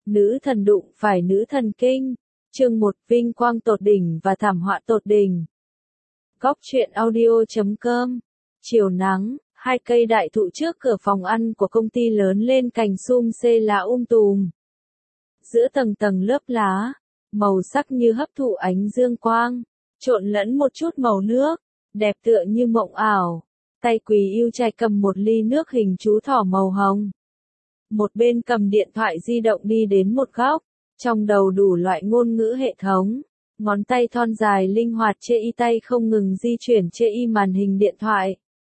Nữ thần đụng phải nữ thần kinh. Chương 1 Vinh quang tột đỉnh và thảm họa tột đỉnh. Góc truyện audio.com. Chiều nắng, hai cây đại thụ trước cửa phòng ăn của công ty lớn lên cành sum xê lá tùm. Giữa tầng tầng lớp lá, màu sắc như hấp thụ ánh dương quang, trộn lẫn một chút màu nước, đẹp tựa như mộng ảo. Tay Quý Yêu Trạch cầm một ly nước hình chú thỏ màu hồng. Một bên cầm điện thoại di động đi đến một góc, trong đầu đủ loại ngôn ngữ hệ thống, ngón tay thon dài linh hoạt chê y tay không ngừng di chuyển chê y màn hình điện thoại.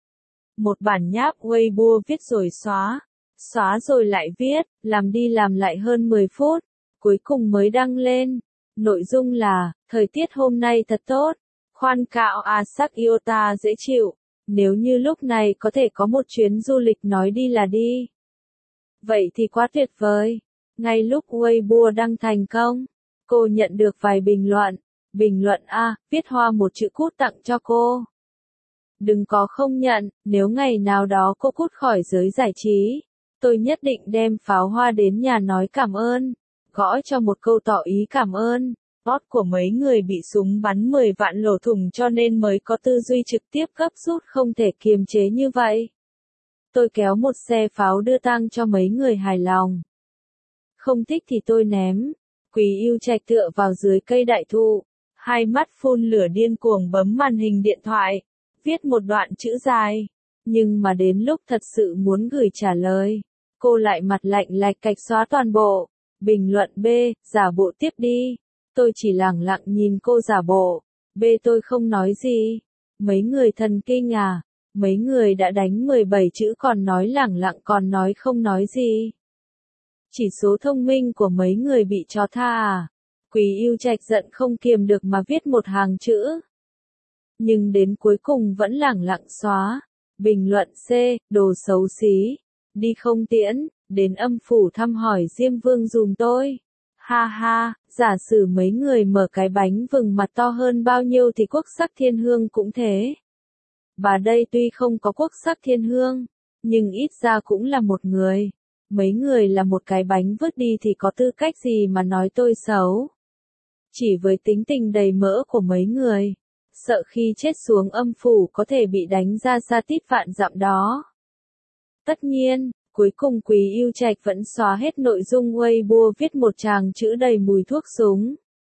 Một bản nháp Weibo viết rồi xóa, xóa rồi lại viết, làm đi làm lại hơn 10 phút, cuối cùng mới đăng lên. Nội dung là, thời tiết hôm nay thật tốt, khoan cạo sắc iota dễ chịu, nếu như lúc này có thể có một chuyến du lịch nói đi là đi. Vậy thì quá tuyệt vời. Ngay lúc Weibo đăng thành công, cô nhận được vài bình luận. Bình luận A, viết hoa một chữ cút tặng cho cô. Đừng có không nhận, nếu ngày nào đó cô cút khỏi giới giải trí, tôi nhất định đem pháo hoa đến nhà nói cảm ơn, gõ cho một câu tỏ ý cảm ơn. Bot của mấy người bị súng bắn 10 vạn lỗ thủng cho nên mới có tư duy trực tiếp gấp rút không thể kiềm chế như vậy. Tôi kéo một xe pháo đưa tang cho mấy người hài lòng. Không thích thì tôi ném. Quý Yêu Trạch tựa vào dưới cây đại thụ, hai mắt phun lửa điên cuồng bấm màn hình điện thoại, viết một đoạn chữ dài. Nhưng mà đến lúc thật sự muốn gửi trả lời, cô lại mặt lạnh lạch cạch xóa toàn bộ. Bình luận B, giả bộ tiếp đi. Tôi chỉ lẳng lặng nhìn cô giả bộ. B tôi không nói gì. Mấy người thần kinh à? Mấy người đã đánh 17 chữ còn nói lẳng lặng còn nói không nói gì. Chỉ số thông minh của mấy người bị chó tha à? Quý Yêu Trạch giận không kiềm được mà viết một hàng chữ. Nhưng đến cuối cùng vẫn lẳng lặng xóa. Bình luận C, đồ xấu xí. Đi không tiễn, đến âm phủ thăm hỏi Diêm Vương dùm tôi. Ha ha, giả sử mấy người mở cái bánh vừng mặt to hơn bao nhiêu thì quốc sắc thiên hương cũng thế. Bà đây tuy không có quốc sắc thiên hương, nhưng ít ra cũng là một người. Mấy người là một cái bánh vứt đi thì có tư cách gì mà nói tôi xấu. Chỉ với tính tình đầy mỡ của mấy người, sợ khi chết xuống âm phủ có thể bị đánh ra xa tít vạn dặm đó. Tất nhiên, cuối cùng Quý Yêu Trạch vẫn xóa hết nội dung Weibo viết một tràng chữ đầy mùi thuốc súng.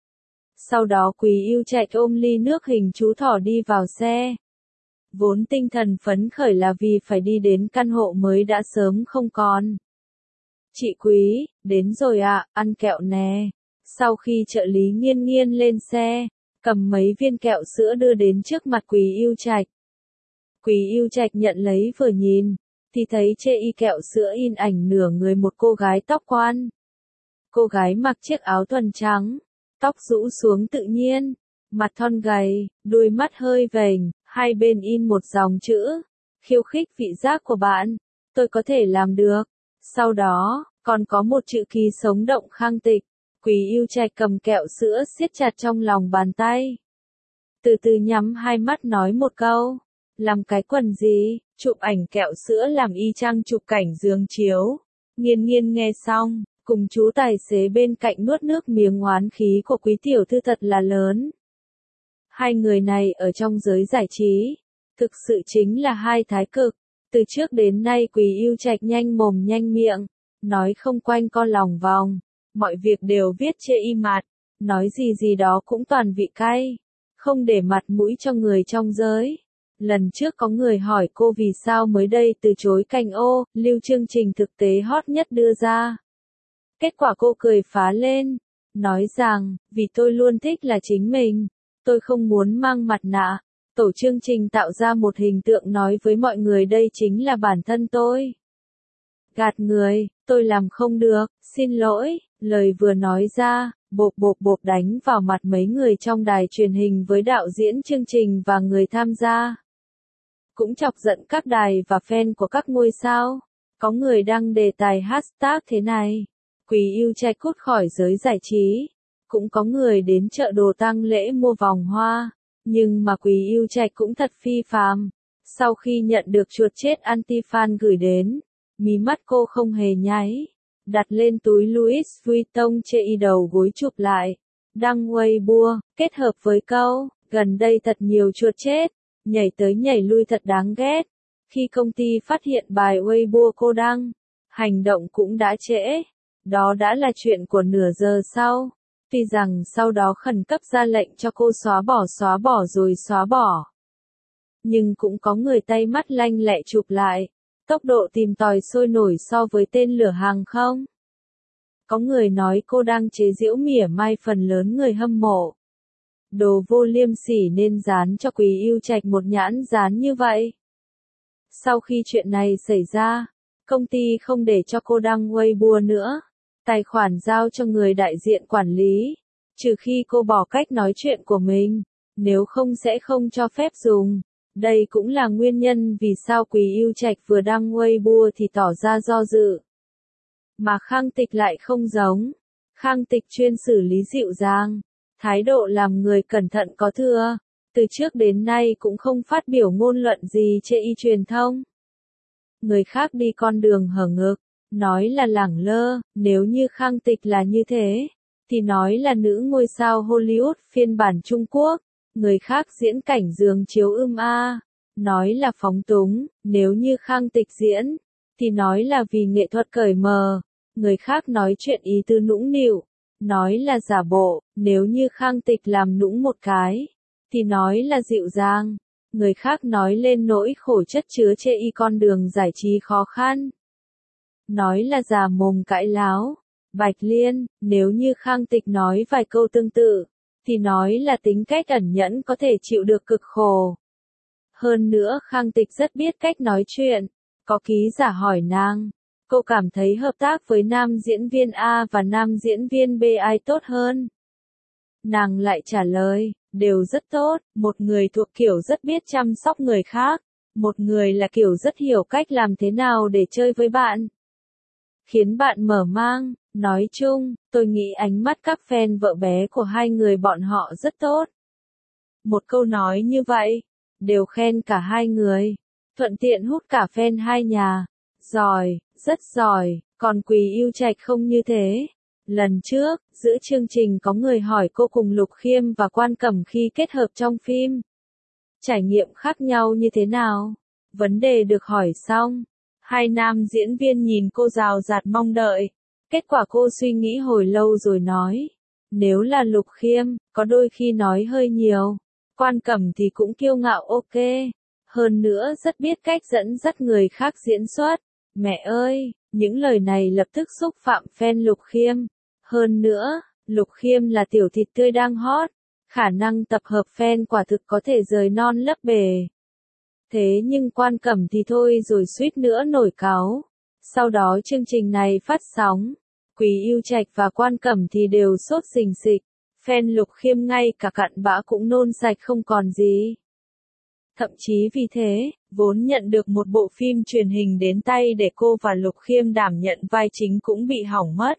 Sau đó Quý Yêu Trạch ôm ly nước hình chú thỏ đi vào xe. Vốn tinh thần phấn khởi là vì phải đi đến căn hộ mới đã sớm không còn. Chị Quý, đến rồi ạ, ăn kẹo nè. Sau khi trợ lý Nghiên Nghiên lên xe, cầm mấy viên kẹo sữa đưa đến trước mặt Quý Yêu Trạch. Quý Yêu Trạch nhận lấy vừa nhìn, thì thấy chê y kẹo sữa in ảnh nửa người một cô gái tóc quan. Cô gái mặc chiếc áo thuần trắng, tóc rũ xuống tự nhiên, mặt thon gầy, đuôi mắt hơi vểnh, hai bên in một dòng chữ, khiêu khích vị giác của bạn, tôi có thể làm được. Sau đó, còn có một chữ ký sống động khang tịch. Quý Yêu Trạch cầm kẹo sữa siết chặt trong lòng bàn tay. Từ từ nhắm hai mắt nói một câu. Làm cái quần gì? Chụp ảnh kẹo sữa làm y chang chụp cảnh giường chiếu. Nghiên Nghiên nghe xong, cùng chú tài xế bên cạnh nuốt nước miếng oán khí của Quý tiểu thư thật là lớn. Hai người này ở trong giới giải trí, thực sự chính là hai thái cực. Từ trước đến nay Quý Yêu Trạch nhanh mồm nhanh miệng, nói không quanh co lòng vòng, mọi việc đều viết chê y mặt, nói gì gì đó cũng toàn vị cay, không để mặt mũi cho người trong giới. Lần trước có người hỏi cô vì sao mới đây từ chối cành ô, lưu chương trình thực tế hot nhất đưa ra. Kết quả cô cười phá lên, nói rằng, vì tôi luôn thích là chính mình, tôi không muốn mang mặt nạ. Tổ chương trình tạo ra một hình tượng nói với mọi người đây chính là bản thân tôi. Gạt người, tôi làm không được, xin lỗi, lời vừa nói ra, bộp bộp bộp đánh vào mặt mấy người trong đài truyền hình với đạo diễn chương trình và người tham gia. Cũng chọc giận các đài và fan của các ngôi sao. Có người đăng đề tài hashtag thế này, Quý Yêu Trạch cút khỏi giới giải trí. Cũng có người đến chợ đồ tang lễ mua vòng hoa. Nhưng mà Quý Yêu Trạch cũng thật phi phàm. Sau khi nhận được chuột chết anti-fan gửi đến, mí mắt cô không hề nháy. đặt lên túi Louis Vuitton chê y đầu gối chụp lại. Đăng Weibo, kết hợp với câu, gần đây thật nhiều chuột chết, nhảy tới nhảy lui thật đáng ghét. Khi công ty phát hiện bài Weibo cô đăng, hành động cũng đã trễ. Đó đã là chuyện của nửa giờ sau. Tuy rằng sau đó khẩn cấp ra lệnh cho cô xóa bỏ rồi xóa bỏ. Nhưng cũng có người tay mắt lanh lẹ chụp lại. Tốc độ tìm tòi sôi nổi so với tên lửa hàng không. Có người nói cô đang chế giễu mỉa mai phần lớn người hâm mộ. Đồ vô liêm sỉ nên dán cho Quý Yêu Trạch một nhãn dán như vậy. Sau khi chuyện này xảy ra, công ty không để cho cô đăng Weibo nữa. Tài khoản giao cho người đại diện quản lý. Trừ khi cô bỏ cách nói chuyện của mình, nếu không sẽ không cho phép dùng. Đây cũng là nguyên nhân vì sao Quý Yêu Trạch vừa đăng Weibo thì tỏ ra do dự. Mà Khang Tịch lại không giống. Khang Tịch chuyên xử lý dịu dàng, thái độ làm người cẩn thận có thừa, từ trước đến nay cũng không phát biểu ngôn luận gì chê y truyền thông. Người khác đi con đường hở ngực, nói là lẳng lơ, nếu như Khang Tịch là như thế, thì nói là nữ ngôi sao Hollywood phiên bản Trung Quốc, người khác diễn cảnh giường chiếu nói là phóng túng, nếu như Khang Tịch diễn, thì nói là vì nghệ thuật cởi mờ, người khác nói chuyện ý tư nũng nịu, nói là giả bộ, nếu như Khang Tịch làm nũng một cái, thì nói là dịu dàng, người khác nói lên nỗi khổ chất chứa chê y con đường giải trí khó khăn. Nói là già mồm cãi láo. Bạch Liên, nếu như Khang Tịch nói vài câu tương tự, thì nói là tính cách ẩn nhẫn có thể chịu được cực khổ. Hơn nữa Khang Tịch rất biết cách nói chuyện. Có ký giả hỏi nàng, cô cảm thấy hợp tác với nam diễn viên A và nam diễn viên B ai tốt hơn? Nàng lại trả lời, đều rất tốt, một người thuộc kiểu rất biết chăm sóc người khác, một người là kiểu rất hiểu cách làm thế nào để chơi với bạn. Khiến bạn mở mang, nói chung, tôi nghĩ ánh mắt các fan vợ bé của hai người bọn họ rất tốt. Một câu nói như vậy, đều khen cả hai người, thuận tiện hút cả fan hai nhà. Giỏi, rất giỏi, còn Quý Yêu Trạch không như thế. Lần trước, giữa chương trình có người hỏi cô cùng Lục Khiêm và Quan Cẩm khi kết hợp trong phim. Trải nghiệm khác nhau như thế nào? Vấn đề được hỏi xong, hai nam diễn viên nhìn cô rào rạt mong đợi. Kết quả cô suy nghĩ hồi lâu rồi nói. Nếu là Lục Khiêm, có đôi khi nói hơi nhiều. Quan Cẩm thì cũng kiêu ngạo ok. Hơn nữa rất biết cách dẫn dắt người khác diễn xuất. Mẹ ơi, những lời này lập tức xúc phạm fan Lục Khiêm. Hơn nữa, Lục Khiêm là tiểu thịt tươi đang hot. Khả năng tập hợp fan quả thực có thể rời non lấp bể. Thế nhưng Quan Cẩm thì thôi rồi suýt nữa nổi cáu. Sau đó chương trình này phát sóng. Quý Yêu Trạch và Quan Cẩm thì đều sốt rình rịch. Fan Lục Khiêm ngay cả cặn bã cũng nôn sạch không còn gì. Thậm chí vì thế, vốn nhận được một bộ phim truyền hình đến tay để cô và Lục Khiêm đảm nhận vai chính cũng bị hỏng mất.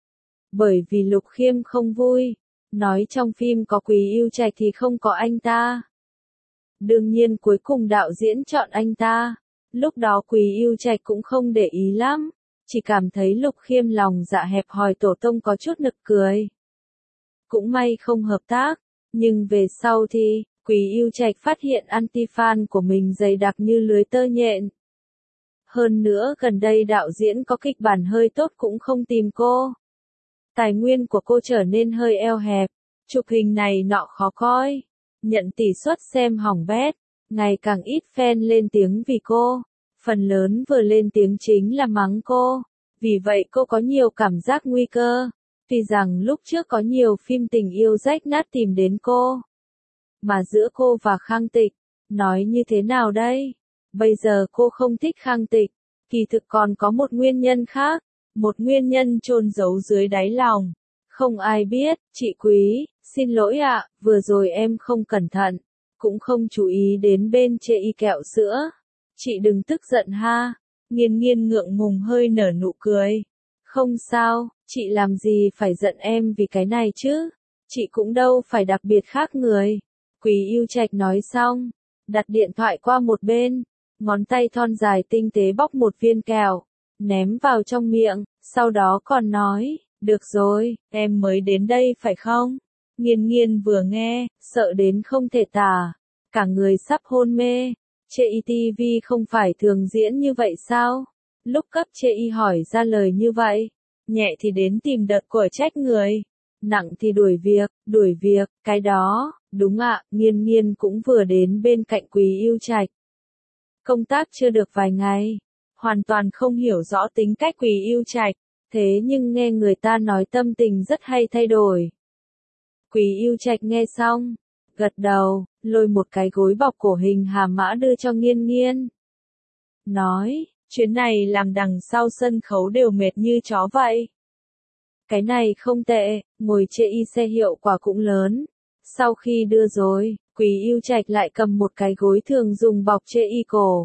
Bởi vì Lục Khiêm không vui, nói trong phim có Quý Yêu Trạch thì không có anh ta. Đương nhiên cuối cùng đạo diễn chọn anh ta. Lúc đó Quý Yêu Trạch cũng không để ý lắm, chỉ cảm thấy Lục Khiêm lòng dạ hẹp hòi tổ tông có chút nực cười. Cũng may không hợp tác, nhưng về sau thì, Quý Yêu Trạch phát hiện anti-fan của mình dày đặc như lưới tơ nhện. Hơn nữa gần đây đạo diễn có kịch bản hơi tốt cũng không tìm cô. Tài nguyên của cô trở nên hơi eo hẹp, chụp hình này nọ khó coi, nhận tỷ suất xem hỏng bét, ngày càng ít fan lên tiếng vì cô. Phần lớn vừa lên tiếng chính là mắng cô, vì vậy cô có nhiều cảm giác nguy cơ. Tuy rằng lúc trước có nhiều phim tình yêu rách nát tìm đến cô. Mà giữa cô và Khang Tịch, nói như thế nào đây? Bây giờ cô không thích Khang Tịch, kỳ thực còn có một nguyên nhân khác, một nguyên nhân chôn giấu dưới đáy lòng. Không ai biết, chị Quý, xin lỗi ạ, vừa rồi em không cẩn thận, cũng không chú ý đến bên chê y kẹo sữa. Chị đừng tức giận ha. Nghiên Nghiên ngượng ngùng hơi nở nụ cười. Không sao, chị làm gì phải giận em vì cái này chứ? Chị cũng đâu phải đặc biệt khác người. Quý Yêu Trạch nói xong, đặt điện thoại qua một bên, ngón tay thon dài tinh tế bóc một viên kẹo, ném vào trong miệng, Sau đó còn nói, được rồi, em mới đến đây phải không? Nghiên nghiên vừa nghe, sợ đến không thể tả, cả người sắp hôn mê. Chê y TV không phải thường diễn như vậy sao? Lúc cấp chê y hỏi ra lời như vậy, nhẹ thì đến tìm đợt của trách người, nặng thì đuổi việc, cái đó, đúng ạ, nghiên nghiên cũng vừa đến bên cạnh Quý Yêu Trạch. Công tác chưa được vài ngày, hoàn toàn không hiểu rõ tính cách Quý Yêu Trạch, thế nhưng nghe người ta nói tâm tình rất hay thay đổi. Quý Yêu Trạch nghe xong, gật đầu, lôi một cái gối bọc cổ hình hàm mã đưa cho nghiên nghiên. Nói, chuyến này làm đằng sau sân khấu đều mệt như chó vậy. Cái này không tệ, ngồi chê y xe hiệu quả cũng lớn. Sau khi đưa rồi, Quý Yêu Trạch lại cầm một cái gối thường dùng bọc chê y cổ.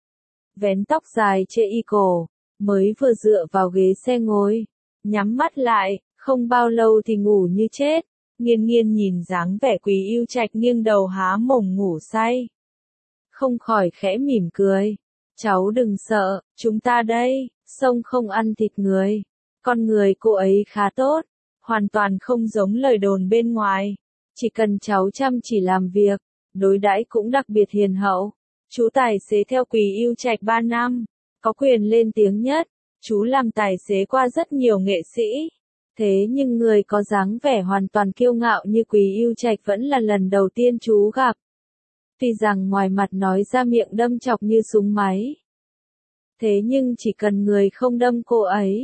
Vén tóc dài chê y cổ, mới vừa dựa vào ghế xe ngồi, nhắm mắt lại, không bao lâu thì ngủ như chết. Nghiên nghiên nhìn dáng vẻ Quý Yêu Trạch nghiêng đầu há mồm ngủ say, không khỏi khẽ mỉm cười. Cháu đừng sợ, chúng ta đây, sông không ăn thịt người. Con người cô ấy khá tốt, hoàn toàn không giống lời đồn bên ngoài. Chỉ cần cháu chăm chỉ làm việc, đối đãi cũng đặc biệt hiền hậu. Chú tài xế theo Quý Yêu Trạch 3 năm, có quyền lên tiếng nhất. Chú làm tài xế qua rất nhiều nghệ sĩ. Thế nhưng người có dáng vẻ hoàn toàn kiêu ngạo như Quý Yêu Trạch vẫn là lần đầu tiên chú gặp. Tuy rằng ngoài mặt nói ra miệng đâm chọc như súng máy. Thế nhưng chỉ cần người không đâm cô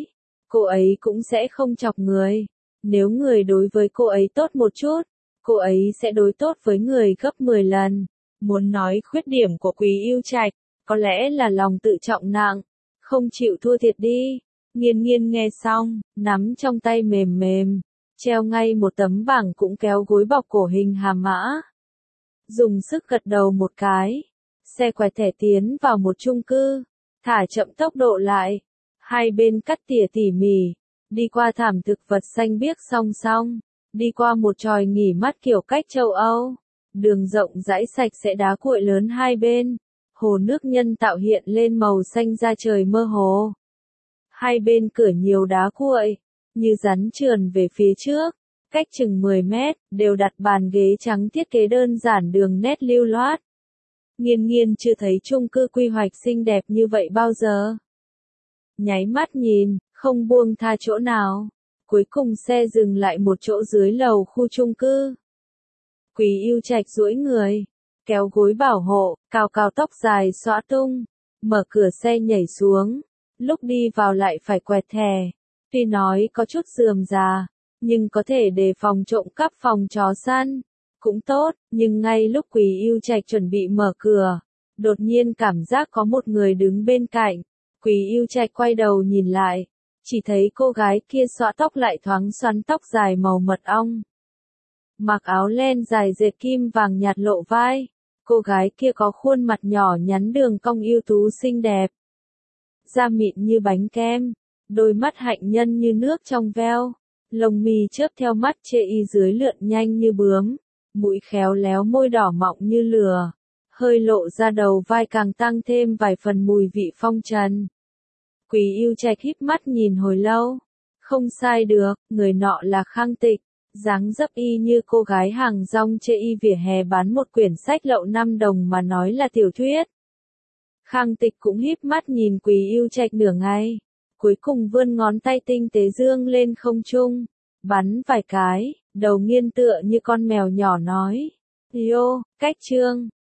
ấy cũng sẽ không chọc người. Nếu người đối với cô ấy tốt một chút, cô ấy sẽ đối tốt với người gấp 10 lần. Muốn nói khuyết điểm của Quý Yêu Trạch, có lẽ là lòng tự trọng nặng, không chịu thua thiệt đi. Nghiên nghiên nghe xong, nắm trong tay mềm mềm, treo ngay một tấm bảng cũng kéo gối bọc cổ hình hàm mã. Dùng sức gật đầu một cái, xe quẹt thẻ tiến vào một chung cư, thả chậm tốc độ lại, hai bên cắt tỉa tỉ mỉ, đi qua thảm thực vật xanh biếc song song, đi qua một chòi nghỉ mát kiểu cách châu Âu, đường rộng rãi sạch sẽ đá cuội lớn hai bên, hồ nước nhân tạo hiện lên màu xanh da trời mơ hồ. Hai bên cửa nhiều đá cuội, như rắn trườn về phía trước, cách chừng 10 mét, đều đặt bàn ghế trắng thiết kế đơn giản đường nét lưu loát. Nghiên nghiên chưa thấy chung cư quy hoạch xinh đẹp như vậy bao giờ. Nháy mắt nhìn, không buông tha chỗ nào. Cuối cùng xe dừng lại một chỗ dưới lầu khu chung cư. Quý Yêu Trạch duỗi người, kéo gối bảo hộ, cào cào tóc dài xõa tung, mở cửa xe nhảy xuống. Lúc đi vào lại phải quẹt thẻ. Tuy nói có chút rườm rà, nhưng có thể đề phòng trộm cắp phòng chó săn. Cũng tốt, nhưng ngay lúc Quý Yêu Trạch chuẩn bị mở cửa, đột nhiên cảm giác có một người đứng bên cạnh. Quý Yêu Trạch quay đầu nhìn lại, chỉ thấy cô gái kia xõa tóc lại thoáng xoăn tóc dài màu mật ong. Mặc áo len dài dệt kim vàng nhạt lộ vai, cô gái kia có khuôn mặt nhỏ nhắn đường cong ưu tú xinh đẹp. Da mịn như bánh kem, đôi mắt hạnh nhân như nước trong veo, lông mi chớp theo mắt chê y dưới lượn nhanh như bướm, mũi khéo léo môi đỏ mọng như lửa, hơi lộ ra đầu vai càng tăng thêm vài phần mùi vị phong trần. Quý Yêu Trạch híp mắt nhìn hồi lâu, không sai được, người nọ là Khang Tịch, dáng dấp y như cô gái hàng rong chê y vỉa hè bán một quyển sách lậu 5 đồng mà nói là tiểu thuyết. Khang Tịch cũng híp mắt nhìn Quý Yêu Trạch nửa ngày, cuối cùng vươn ngón tay tinh tế dương lên không trung, bắn vài cái, đầu nghiêng tựa như con mèo nhỏ nói, "Yo, cách chương."